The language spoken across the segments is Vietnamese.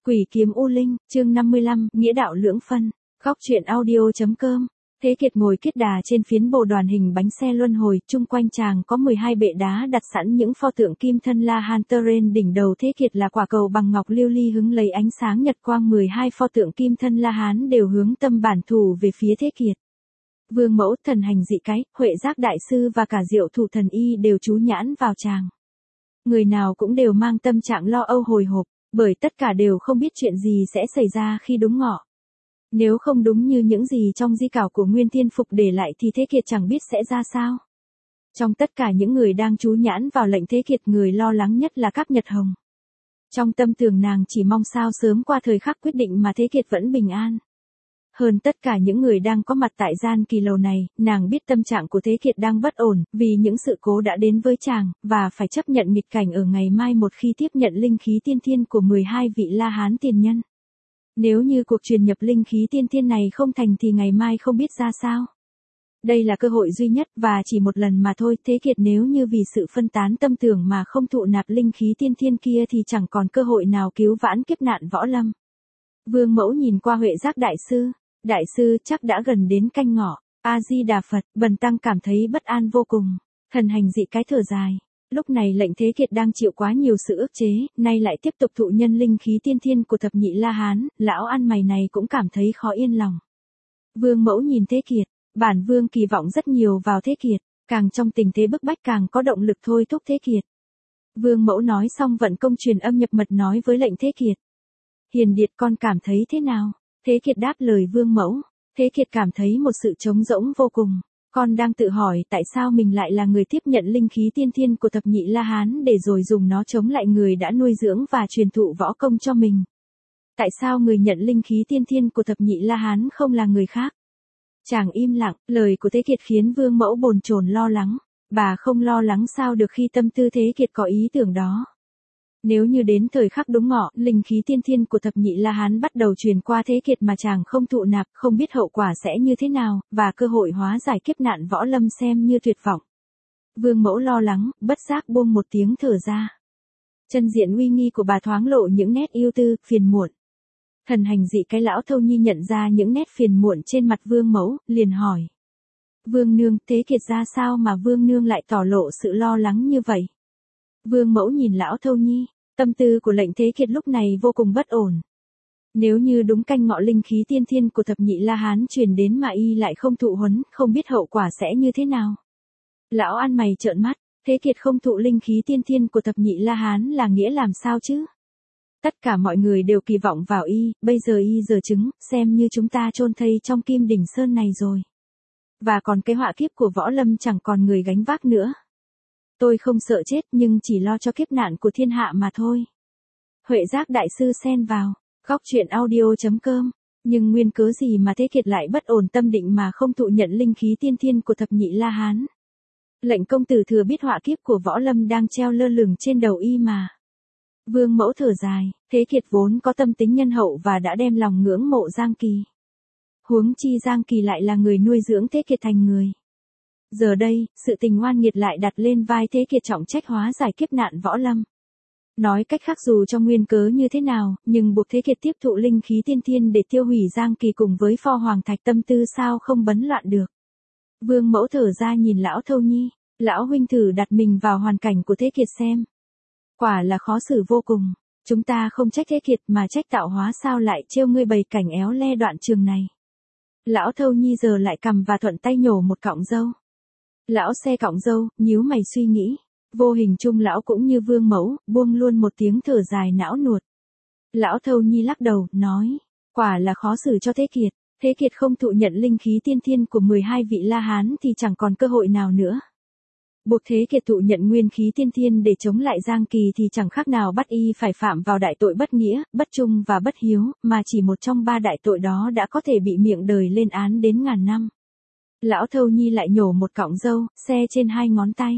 Quỷ kiếm U Linh, chương 55, nghĩa đạo lưỡng phân. Góc truyện audio.com. Thế Kiệt ngồi kết đà trên phiến bồ đoàn hình bánh xe luân hồi, chung quanh chàng có 12 bệ đá đặt sẵn những pho tượng kim thân La Hán Teren, đỉnh đầu Thế Kiệt là quả cầu bằng ngọc lưu ly hứng lấy ánh sáng nhật quang, 12 pho tượng kim thân La Hán đều hướng tâm bản thù về phía Thế Kiệt. Vương Mẫu, Thần Hành Dị Cái, Huệ Giác Đại Sư và cả Diệu Thủ Thần Y đều chú nhãn vào chàng. Người nào cũng đều mang tâm trạng lo âu hồi hộp, bởi tất cả đều không biết chuyện gì sẽ xảy ra khi đúng ngọ. Nếu không đúng như những gì trong di cảo của Nguyên Thiên Phục để lại thì Thế Kiệt chẳng biết sẽ ra sao. Trong tất cả những người đang chú nhãn vào lệnh Thế Kiệt, người lo lắng nhất là Cáp Nhật Hồng. Trong tâm tưởng nàng chỉ mong sao sớm qua thời khắc quyết định mà Thế Kiệt vẫn bình an. Hơn tất cả những người đang có mặt tại gian kỳ lầu này, nàng biết tâm trạng của Thế Kiệt đang bất ổn, vì những sự cố đã đến với chàng, và phải chấp nhận nghịch cảnh ở ngày mai một khi tiếp nhận linh khí tiên thiên của 12 vị La Hán tiền nhân. Nếu như cuộc truyền nhập linh khí tiên thiên này không thành thì ngày mai không biết ra sao. Đây là cơ hội duy nhất và chỉ một lần mà thôi. Thế Kiệt nếu như vì sự phân tán tâm tưởng mà không thụ nạp linh khí tiên thiên kia thì chẳng còn cơ hội nào cứu vãn kiếp nạn võ lâm. Vương Mẫu nhìn qua Huệ Giác Đại Sư. Đại sư, chắc đã gần đến canh ngọ. A Di Đà Phật. Bần tăng cảm thấy bất an vô cùng. Thần Hành Dị Cái thở dài. Lúc này lệnh Thế Kiệt đang chịu quá nhiều sự ức chế, nay lại tiếp tục thụ nhân linh khí tiên thiên của thập nhị La Hán, lão ăn mày này cũng cảm thấy khó yên lòng. Vương Mẫu nhìn Thế Kiệt, bản vương kỳ vọng rất nhiều vào Thế Kiệt, càng trong tình thế bức bách càng có động lực thôi thúc Thế Kiệt. Vương Mẫu nói xong vận công truyền âm nhập mật nói với lệnh Thế Kiệt. Hiền Điệt, con cảm thấy thế nào? Thế Kiệt đáp lời Vương Mẫu. Thế Kiệt cảm thấy một sự trống rỗng vô cùng. Con đang tự hỏi tại sao mình lại là người tiếp nhận linh khí tiên thiên của thập nhị La Hán để rồi dùng nó chống lại người đã nuôi dưỡng và truyền thụ võ công cho mình. Tại sao người nhận linh khí tiên thiên của thập nhị La Hán không là người khác? Chàng im lặng, lời của Thế Kiệt khiến Vương Mẫu bồn chồn lo lắng. Bà không lo lắng sao được khi tâm tư Thế Kiệt có ý tưởng đó. Nếu như đến thời khắc đúng ngọ, linh khí tiên thiên của thập nhị La Hán bắt đầu truyền qua Thế Kiệt mà chàng không thụ nạp, không biết hậu quả sẽ như thế nào, và cơ hội hóa giải kiếp nạn võ lâm xem như tuyệt vọng. Vương Mẫu lo lắng, bất giác buông một tiếng thở ra. Chân diện uy nghi của bà thoáng lộ những nét ưu tư, phiền muộn. Thần Hành Dị Cái lão Thâu Nhi nhận ra những nét phiền muộn trên mặt Vương Mẫu, liền hỏi. Vương Nương, Thế Kiệt ra sao mà Vương Nương lại tỏ lộ sự lo lắng như vậy? Vương Mẫu nhìn lão Thâu Nhi. Tâm tư của lệnh Thế Kiệt lúc này vô cùng bất ổn. Nếu như đúng canh ngọ linh khí tiên thiên của thập nhị La Hán truyền đến mà y lại không thụ huấn, không biết hậu quả sẽ như thế nào. Lão ăn mày trợn mắt, Thế Kiệt không thụ linh khí tiên thiên của thập nhị La Hán là nghĩa làm sao chứ? Tất cả mọi người đều kỳ vọng vào y, bây giờ y giở trứng, xem như chúng ta chôn thây trong Kim Đỉnh Sơn này rồi. Và còn cái họa kiếp của võ lâm chẳng còn người gánh vác nữa. Tôi không sợ chết nhưng chỉ lo cho kiếp nạn của thiên hạ mà thôi. Huệ Giác Đại Sư xen vào. Góc truyện audio.com. Nhưng nguyên cớ gì mà Thế Kiệt lại bất ổn tâm định mà không thụ nhận linh khí tiên thiên của thập nhị La Hán? Lệnh công tử thừa biết họa kiếp của võ lâm đang treo lơ lửng trên đầu y mà. Vương Mẫu thở dài. Thế Kiệt vốn có tâm tính nhân hậu và đã đem lòng ngưỡng mộ Giang Kỳ. Huống chi Giang Kỳ lại là người nuôi dưỡng Thế Kiệt thành người. Giờ đây, sự tình oan nghiệt lại đặt lên vai Thế Kiệt trọng trách hóa giải kiếp nạn võ lâm. Nói cách khác dù trong nguyên cớ như thế nào, nhưng buộc Thế Kiệt tiếp thụ linh khí tiên thiên để tiêu hủy Giang Kỳ cùng với pho hoàng thạch, tâm tư sao không bấn loạn được. Vương Mẫu thở ra nhìn lão Thâu Nhi. Lão huynh thử đặt mình vào hoàn cảnh của Thế Kiệt xem. Quả là khó xử vô cùng. Chúng ta không trách Thế Kiệt mà trách tạo hóa sao lại trêu ngươi bày cảnh éo le đoạn trường này. Lão Thâu Nhi giờ lại cầm và thuận tay nhổ một cọng râu. Lão xe cọng râu, nhíu mày suy nghĩ. Vô hình chung lão cũng như Vương Mẫu, buông luôn một tiếng thở dài não nuột. Lão Thâu Nhi lắc đầu, nói. Quả là khó xử cho Thế Kiệt. Thế Kiệt không thụ nhận linh khí tiên thiên của 12 vị La Hán thì chẳng còn cơ hội nào nữa. Buộc Thế Kiệt thụ nhận nguyên khí tiên thiên để chống lại Giang Kỳ thì chẳng khác nào bắt y phải phạm vào đại tội bất nghĩa, bất trung và bất hiếu, mà chỉ một trong 3 đại tội đó đã có thể bị miệng đời lên án đến ngàn năm. Lão Thâu Nhi lại nhổ một cọng râu, xe trên 2 ngón tay.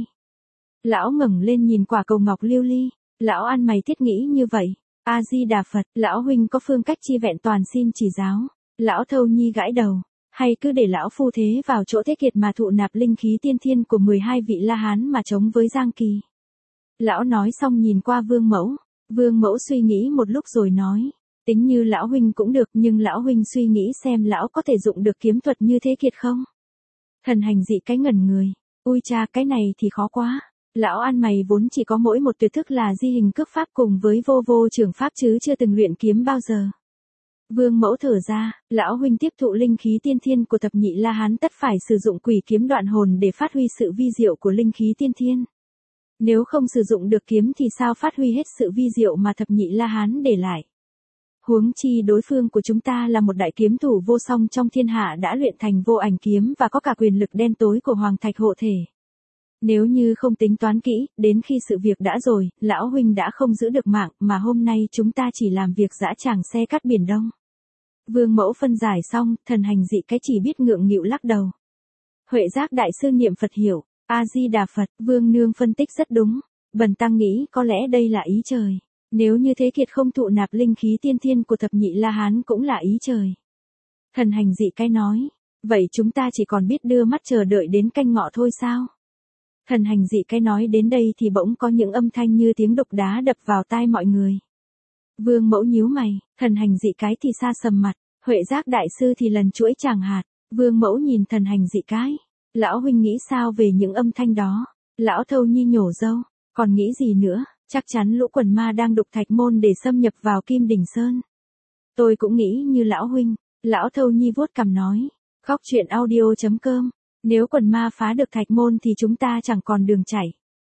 Lão ngẩng lên nhìn quả cầu ngọc lưu ly. Lão ăn mày thiết nghĩ như vậy. A Di Đà Phật, lão huynh có phương cách chi vẹn toàn xin chỉ giáo. Lão Thâu Nhi gãi đầu. Hay cứ để lão phu thế vào chỗ Thế Kiệt mà thụ nạp linh khí tiên thiên của 12 vị La Hán mà chống với Giang Kỳ. Lão nói xong nhìn qua Vương Mẫu. Vương Mẫu suy nghĩ một lúc rồi nói. Tính như lão huynh cũng được, nhưng lão huynh suy nghĩ xem lão có thể dụng được kiếm thuật như Thế Kiệt không? Thần hành dị cái ngẩn người. Ui cha, cái này thì khó quá. Lão ăn mày vốn chỉ có mỗi một tuyệt thức là di hình cước pháp cùng với vô vô trường pháp chứ chưa từng luyện kiếm bao giờ. Vương Mẫu thở ra, lão huynh tiếp thụ linh khí tiên thiên của thập nhị La Hán tất phải sử dụng quỷ kiếm đoạn hồn để phát huy sự vi diệu của linh khí tiên thiên. Nếu không sử dụng được kiếm thì sao phát huy hết sự vi diệu mà thập nhị La Hán để lại. Huống chi đối phương của chúng ta là một đại kiếm thủ vô song trong thiên hạ đã luyện thành vô ảnh kiếm và có cả quyền lực đen tối của Hoàng Thạch hộ thể. Nếu như không tính toán kỹ, đến khi sự việc đã rồi, lão huynh đã không giữ được mạng mà hôm nay chúng ta chỉ làm việc dã tràng xe cắt biển Đông. Vương Mẫu phân giải xong, thần hành dị cái chỉ biết ngượng nghịu lắc đầu. Huệ Giác đại sư niệm Phật hiểu, A-di-đà Phật, Vương Nương phân tích rất đúng. Bần tăng nghĩ có lẽ đây là ý trời. Nếu như Thế Kiệt không thụ nạp linh khí tiên thiên của thập nhị La Hán cũng là ý trời. Thần hành dị cái nói, vậy chúng ta chỉ còn biết đưa mắt chờ đợi đến canh ngọ thôi sao? Thần hành dị cái nói đến đây thì bỗng có những âm thanh như tiếng đục đá đập vào tai mọi người. Vương Mẫu nhíu mày, thần hành dị cái thì xa sầm mặt, Huệ Giác đại sư thì lần chuỗi chàng hạt. Vương Mẫu nhìn thần hành dị cái. Lão huynh nghĩ sao về những âm thanh đó? Lão Thâu Nhi nhổ râu, còn nghĩ gì nữa? Chắc chắn lũ quần ma đang đục thạch môn để xâm nhập vào Kim Đỉnh Sơn. Tôi cũng nghĩ như lão huynh. Lão Thâu Nhi vuốt cằm nói. Góc truyện audio.com. Nếu quần ma phá được thạch môn thì chúng ta chẳng còn đường chảy.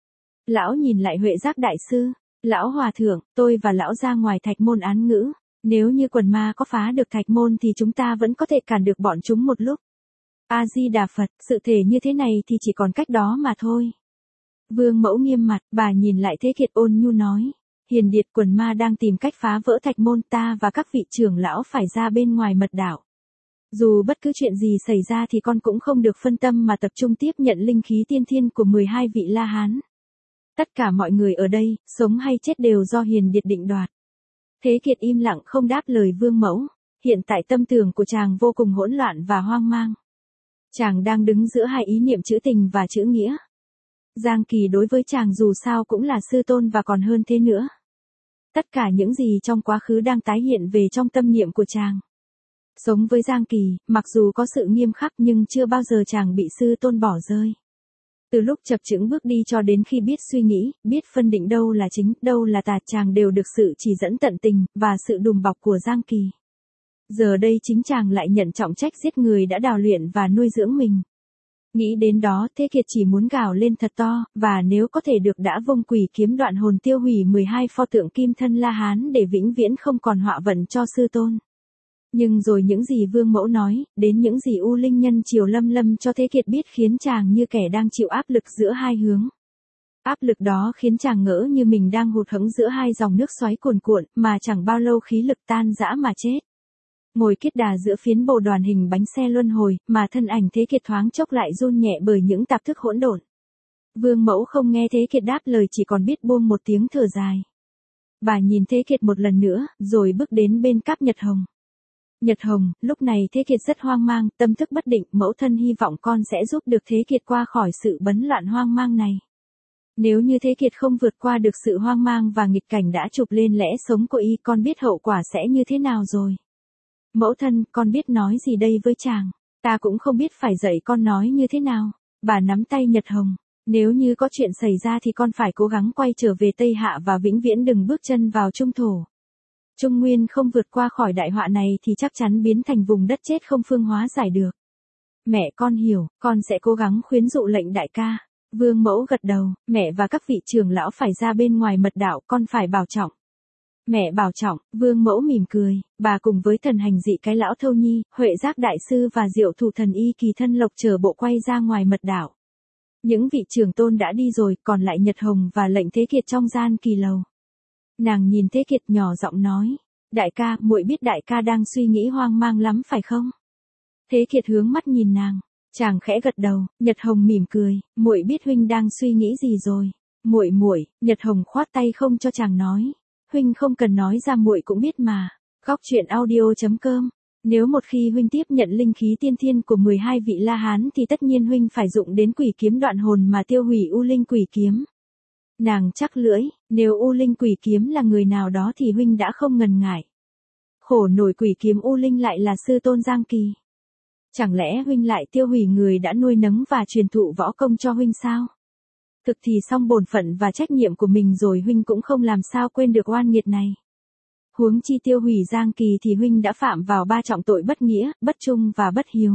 Lão nhìn lại Huệ Giác đại sư. Lão hòa thượng, tôi và lão ra ngoài thạch môn án ngữ. Nếu như quần ma có phá được thạch môn thì chúng ta vẫn có thể cản được bọn chúng một lúc. A-di-đà Phật, sự thể như thế này thì chỉ còn cách đó mà thôi. Vương Mẫu nghiêm mặt, bà nhìn lại Thế Kiệt ôn nhu nói. Hiền điệt, quần ma đang tìm cách phá vỡ thạch môn, ta và các vị trưởng lão phải ra bên ngoài mật đảo. Dù bất cứ chuyện gì xảy ra thì con cũng không được phân tâm mà tập trung tiếp nhận linh khí tiên thiên của 12 vị La Hán. Tất cả mọi người ở đây, sống hay chết đều do hiền điệt định đoạt. Thế Kiệt im lặng không đáp lời Vương Mẫu. Hiện tại tâm tưởng của chàng vô cùng hỗn loạn và hoang mang. Chàng đang đứng giữa hai ý niệm trữ tình và trữ nghĩa. Giang Kỳ đối với chàng dù sao cũng là sư tôn và còn hơn thế nữa. Tất cả những gì trong quá khứ đang tái hiện về trong tâm niệm của chàng. Sống với Giang Kỳ, mặc dù có sự nghiêm khắc nhưng chưa bao giờ chàng bị sư tôn bỏ rơi. Từ lúc chập chững bước đi cho đến khi biết suy nghĩ, biết phân định đâu là chính, đâu là tà, chàng đều được sự chỉ dẫn tận tình, và sự đùm bọc của Giang Kỳ. Giờ đây chính chàng lại nhận trọng trách giết người đã đào luyện và nuôi dưỡng mình. Nghĩ đến đó, Thế Kiệt chỉ muốn gào lên thật to, và nếu có thể được đã vung quỷ kiếm đoạn hồn tiêu hủy 12 pho tượng kim thân La Hán để vĩnh viễn không còn họa vận cho sư tôn. Nhưng rồi những gì Vương Mẫu nói, đến những gì U Linh Nhân chiều lâm lâm cho Thế Kiệt biết khiến chàng như kẻ đang chịu áp lực giữa hai hướng. Áp lực đó khiến chàng ngỡ như mình đang hụt hẫng giữa hai dòng nước xoáy cuồn cuộn, mà chẳng bao lâu khí lực tan rã mà chết. Ngồi kiết đà giữa phiến bồ đoàn hình bánh xe luân hồi, mà thân ảnh Thế Kiệt thoáng chốc lại run nhẹ bởi những tạp thức hỗn độn. Vương Mẫu không nghe Thế Kiệt đáp lời, chỉ còn biết buông một tiếng thở dài. Bà nhìn Thế Kiệt một lần nữa, rồi bước đến bên cáp Nhật Hồng. Nhật Hồng, lúc này Thế Kiệt rất hoang mang, tâm thức bất định, mẫu thân hy vọng con sẽ giúp được Thế Kiệt qua khỏi sự bấn loạn hoang mang này. Nếu như Thế Kiệt không vượt qua được sự hoang mang và nghịch cảnh đã chụp lên lẽ sống của y, con biết hậu quả sẽ như thế nào rồi. Mẫu thân, con biết nói gì đây với chàng, ta cũng không biết phải dạy con nói như thế nào. Bà nắm tay Nhật Hồng. Nếu như có chuyện xảy ra thì con phải cố gắng quay trở về Tây Hạ và vĩnh viễn đừng bước chân vào Trung Thổ. Trung Nguyên không vượt qua khỏi đại họa này thì chắc chắn biến thành vùng đất chết không phương hóa giải được. Mẹ con hiểu, con sẽ cố gắng khuyến dụ lệnh đại ca. Vương Mẫu gật đầu, mẹ và các vị trưởng lão phải ra bên ngoài mật đảo, con phải bảo trọng. Mẹ bảo trọng, Vương Mẫu mỉm cười, bà cùng với thần hành dị cái lão Thâu Nhi, Huệ Giác đại sư và Diệu Thủ thần y Kỳ Thân Lộc chờ bộ quay ra ngoài mật đảo. Những vị trưởng tôn đã đi rồi, còn lại Nhật Hồng và lệnh Thế Kiệt trong gian kỳ lầu. Nàng nhìn Thế Kiệt nhỏ giọng nói, đại ca, muội biết đại ca đang suy nghĩ hoang mang lắm phải không? Thế Kiệt hướng mắt nhìn nàng, chàng khẽ gật đầu. Nhật Hồng mỉm cười, muội biết huynh đang suy nghĩ gì rồi. Muội, Nhật Hồng khoát tay không cho chàng nói, huynh không cần nói ra, muội cũng biết mà. Góc truyện audio.com. Nếu một khi huynh tiếp nhận linh khí tiên thiên của 12 vị La Hán thì tất nhiên huynh phải dụng đến quỷ kiếm đoạn hồn mà tiêu hủy U Linh quỷ kiếm. Nàng chắc lưỡi, nếu U Linh quỷ kiếm là người nào đó thì huynh đã không ngần ngại. Khổ nổi quỷ kiếm U Linh lại là sư tôn Giang Kỳ. Chẳng lẽ huynh lại tiêu hủy người đã nuôi nấng và truyền thụ võ công cho huynh sao? Thực thì xong bổn phận và trách nhiệm của mình rồi huynh cũng không làm sao quên được oan nghiệt này. Huống chi tiêu hủy Giang Kỳ thì huynh đã phạm vào 3 trọng tội bất nghĩa, bất trung và bất hiếu.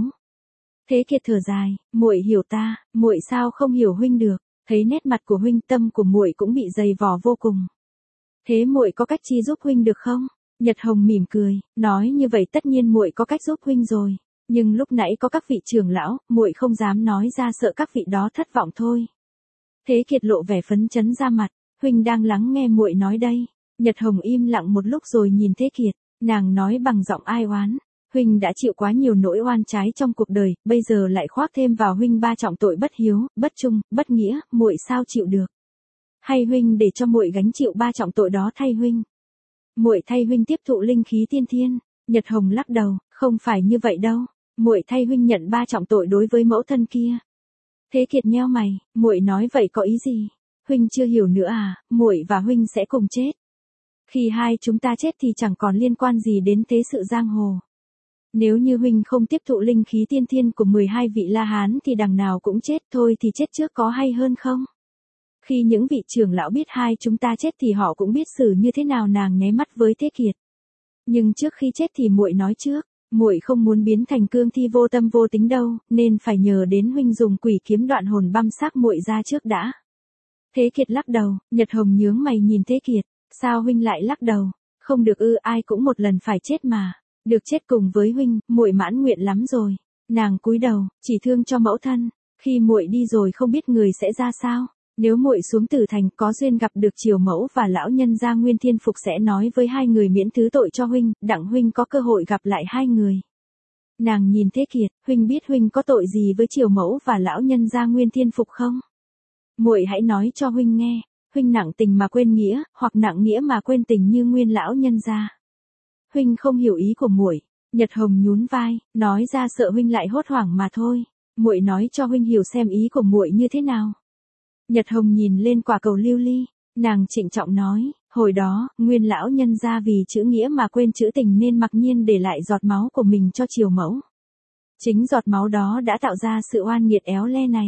Thế Kiệt thở dài, muội hiểu ta, muội sao không hiểu huynh được? Thấy nét mặt của huynh, tâm của muội cũng bị dày vò vô cùng. Thế muội có cách chi giúp huynh được không? Nhật Hồng mỉm cười, nói như vậy tất nhiên muội có cách giúp huynh rồi, nhưng lúc nãy có các vị trưởng lão, muội không dám nói ra sợ các vị đó thất vọng thôi. Thế Kiệt lộ vẻ phấn chấn ra mặt, huynh đang lắng nghe muội nói đây. Nhật Hồng im lặng một lúc rồi nhìn Thế Kiệt, nàng nói bằng giọng ai oán, huynh đã chịu quá nhiều nỗi oan trái trong cuộc đời, bây giờ lại khoác thêm vào huynh 3 trọng tội bất hiếu, bất trung, bất nghĩa, muội sao chịu được? Hay huynh để cho muội gánh chịu 3 trọng tội đó thay huynh? Muội thay huynh tiếp thụ linh khí tiên thiên. Nhật Hồng lắc đầu, không phải như vậy đâu, muội thay huynh nhận 3 trọng tội đối với mẫu thân kia. Thế Kiệt nheo mày, muội nói vậy có ý gì? Huynh chưa hiểu nữa à? Muội và huynh sẽ cùng chết. Khi hai chúng ta chết thì chẳng còn liên quan gì đến thế sự giang hồ. Nếu như huynh không tiếp thụ linh khí tiên thiên của 12 vị La Hán thì đằng nào cũng chết, thôi thì chết trước có hay hơn không? Khi những vị trưởng lão biết hai chúng ta chết thì họ cũng biết xử như thế nào. Nàng nháy mắt với Thế Kiệt. Nhưng trước khi chết thì muội nói trước, muội không muốn biến thành cương thi vô tâm vô tính đâu, nên phải nhờ đến huynh dùng quỷ kiếm đoạn hồn băm xác muội ra trước đã. Thế Kiệt lắc đầu. Nhật Hồng nhướng mày nhìn Thế Kiệt, sao huynh lại lắc đầu? Không được ư? Ai cũng một lần phải chết mà. Được chết cùng với huynh, muội mãn nguyện lắm rồi. Nàng cúi đầu, chỉ thương cho mẫu thân. Khi muội đi rồi không biết người sẽ ra sao. Nếu muội xuống Tử Thành có duyên gặp được Triều Mẫu và lão nhân gia Nguyên Thiên Phục sẽ nói với hai người miễn thứ tội cho huynh, đặng huynh có cơ hội gặp lại hai người. Nàng nhìn Thế Kiệt, huynh biết huynh có tội gì với Triều Mẫu và lão nhân gia Nguyên Thiên Phục không? Muội hãy nói cho huynh nghe, huynh nặng tình mà quên nghĩa, hoặc nặng nghĩa mà quên tình như Nguyên lão nhân gia. Huynh không hiểu ý của muội. Nhật Hồng nhún vai, nói ra sợ huynh lại hốt hoảng mà thôi. Muội nói cho huynh hiểu xem ý của muội như thế nào. Nhật Hồng nhìn lên quả cầu lưu ly, nàng trịnh trọng nói, hồi đó, Nguyên lão nhân gia vì chữ nghĩa mà quên chữ tình nên mặc nhiên để lại giọt máu của mình cho Triều Mẫu. Chính giọt máu đó đã tạo ra sự oan nghiệt éo le này.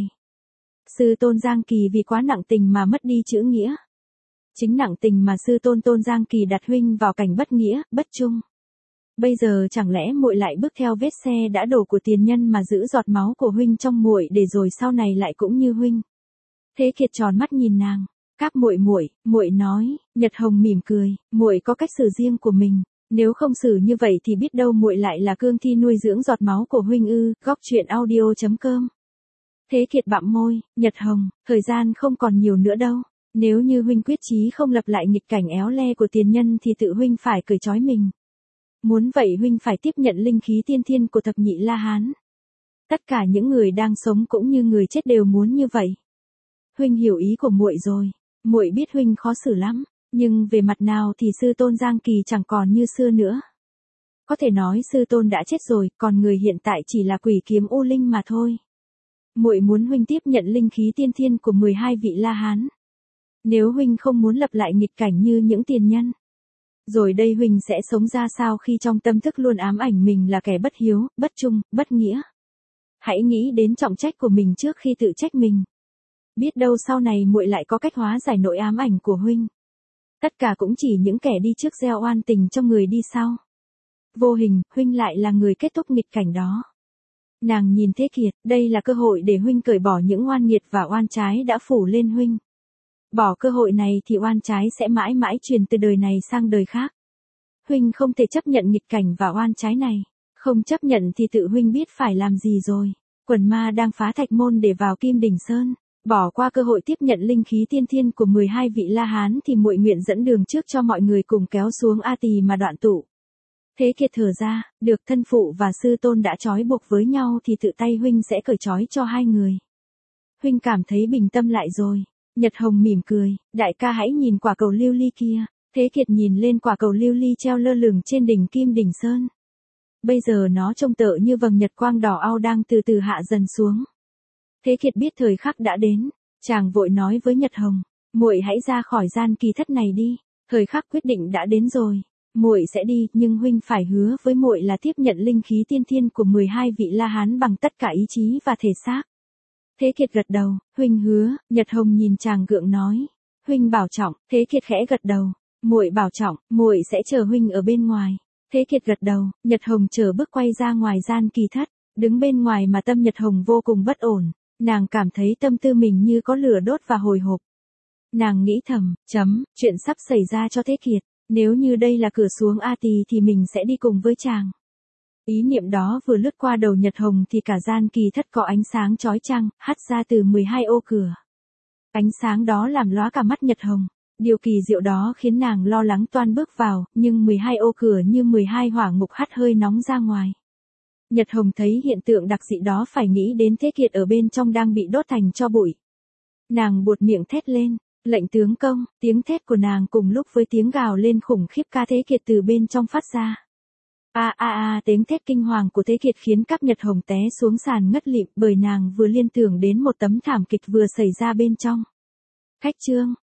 Sư tôn Giang Kỳ vì quá nặng tình mà mất đi chữ nghĩa. Chính nặng tình mà sư tôn Giang Kỳ đặt huynh vào cảnh bất nghĩa, bất trung. Bây giờ chẳng lẽ muội lại bước theo vết xe đã đổ của tiền nhân mà giữ giọt máu của huynh trong muội để rồi sau này lại cũng như huynh. Thế Kiệt tròn mắt nhìn nàng, các muội nói. Nhật Hồng mỉm cười, muội có cách xử riêng của mình, nếu không xử như vậy thì biết đâu muội lại là cương thi nuôi dưỡng giọt máu của huynh ư? Góc truyện audio.com. Thế Kiệt bặm môi, Nhật Hồng, thời gian không còn nhiều nữa đâu. Nếu như huynh quyết chí không lập lại nghịch cảnh éo le của tiền nhân thì tự huynh phải cởi trói mình. Muốn vậy huynh phải tiếp nhận linh khí tiên thiên của thập nhị La Hán. Tất cả những người đang sống cũng như người chết đều muốn như vậy. Huynh hiểu ý của muội rồi, muội biết huynh khó xử lắm, nhưng về mặt nào thì sư tôn Giang Kỳ chẳng còn như xưa nữa. Có thể nói sư tôn đã chết rồi, còn người hiện tại chỉ là quỷ kiếm U Linh mà thôi. Muội muốn huynh tiếp nhận linh khí tiên thiên của 12 vị La Hán. Nếu huynh không muốn lập lại nghịch cảnh như những tiền nhân, rồi đây huynh sẽ sống ra sao khi trong tâm thức luôn ám ảnh mình là kẻ bất hiếu, bất trung, bất nghĩa. Hãy nghĩ đến trọng trách của mình trước khi tự trách mình. Biết đâu sau này muội lại có cách hóa giải nỗi ám ảnh của huynh. Tất cả cũng chỉ những kẻ đi trước gieo oan tình cho người đi sau. Vô hình, huynh lại là người kết thúc nghịch cảnh đó. Nàng nhìn Thế Kiệt, đây là cơ hội để huynh cởi bỏ những oan nghiệt và oan trái đã phủ lên huynh. Bỏ cơ hội này thì oan trái sẽ mãi mãi truyền từ đời này sang đời khác. Huynh không thể chấp nhận nghịch cảnh và oan trái này. Không chấp nhận thì tự huynh biết phải làm gì rồi. Quần ma đang phá thạch môn để vào Kim Đỉnh Sơn. Bỏ qua cơ hội tiếp nhận linh khí tiên thiên của 12 vị La Hán thì muội nguyện dẫn đường trước cho mọi người cùng kéo xuống A Tỳ mà đoạn tụ. Thế Kiệt thở ra, được thân phụ và sư tôn đã trói buộc với nhau thì tự tay huynh sẽ cởi trói cho hai người. Huynh cảm thấy bình tâm lại rồi. Nhật Hồng mỉm cười, đại ca hãy nhìn quả cầu lưu ly kia. Thế Kiệt nhìn lên quả cầu lưu ly treo lơ lửng trên đỉnh Kim Đỉnh Sơn. Bây giờ nó trông tựa như vầng nhật quang đỏ au đang từ từ hạ dần xuống. Thế Kiệt biết thời khắc đã đến, chàng vội nói với Nhật Hồng, muội hãy ra khỏi gian kỳ thất này đi, thời khắc quyết định đã đến rồi. muội sẽ đi, nhưng huynh phải hứa với muội là tiếp nhận linh khí tiên thiên của 12 vị La Hán bằng tất cả ý chí và thể xác. Thế Kiệt gật đầu, huynh hứa. Nhật Hồng nhìn chàng gượng nói, huynh bảo trọng. Thế Kiệt khẽ gật đầu, muội bảo trọng, muội sẽ chờ huynh ở bên ngoài. Thế Kiệt gật đầu, Nhật Hồng chờ bước quay ra ngoài gian kỳ thất, đứng bên ngoài mà tâm Nhật Hồng vô cùng bất ổn, nàng cảm thấy tâm tư mình như có lửa đốt và hồi hộp. Nàng nghĩ thầm, chuyện sắp xảy ra cho Thế Kiệt, nếu như đây là cửa xuống A Tỳ thì mình sẽ đi cùng với chàng. Ý niệm đó vừa lướt qua đầu Nhật Hồng thì cả gian kỳ thất có ánh sáng chói chang, hắt ra từ 12 ô cửa. Ánh sáng đó làm lóa cả mắt Nhật Hồng. Điều kỳ diệu đó khiến nàng lo lắng toan bước vào, nhưng 12 ô cửa như 12 hỏa ngục hắt hơi nóng ra ngoài. Nhật Hồng thấy hiện tượng đặc dị đó phải nghĩ đến Thế Kiệt ở bên trong đang bị đốt thành tro bụi. Nàng buột miệng thét lên, lệnh tướng công. Tiếng thét của nàng cùng lúc với tiếng gào lên khủng khiếp ca Thế Kiệt từ bên trong phát ra. Tiếng thét kinh hoàng của Thế Kiệt khiến các Nhật Hồng té xuống sàn ngất lịm, bởi nàng vừa liên tưởng đến một tấm thảm kịch vừa xảy ra bên trong. Khách trương,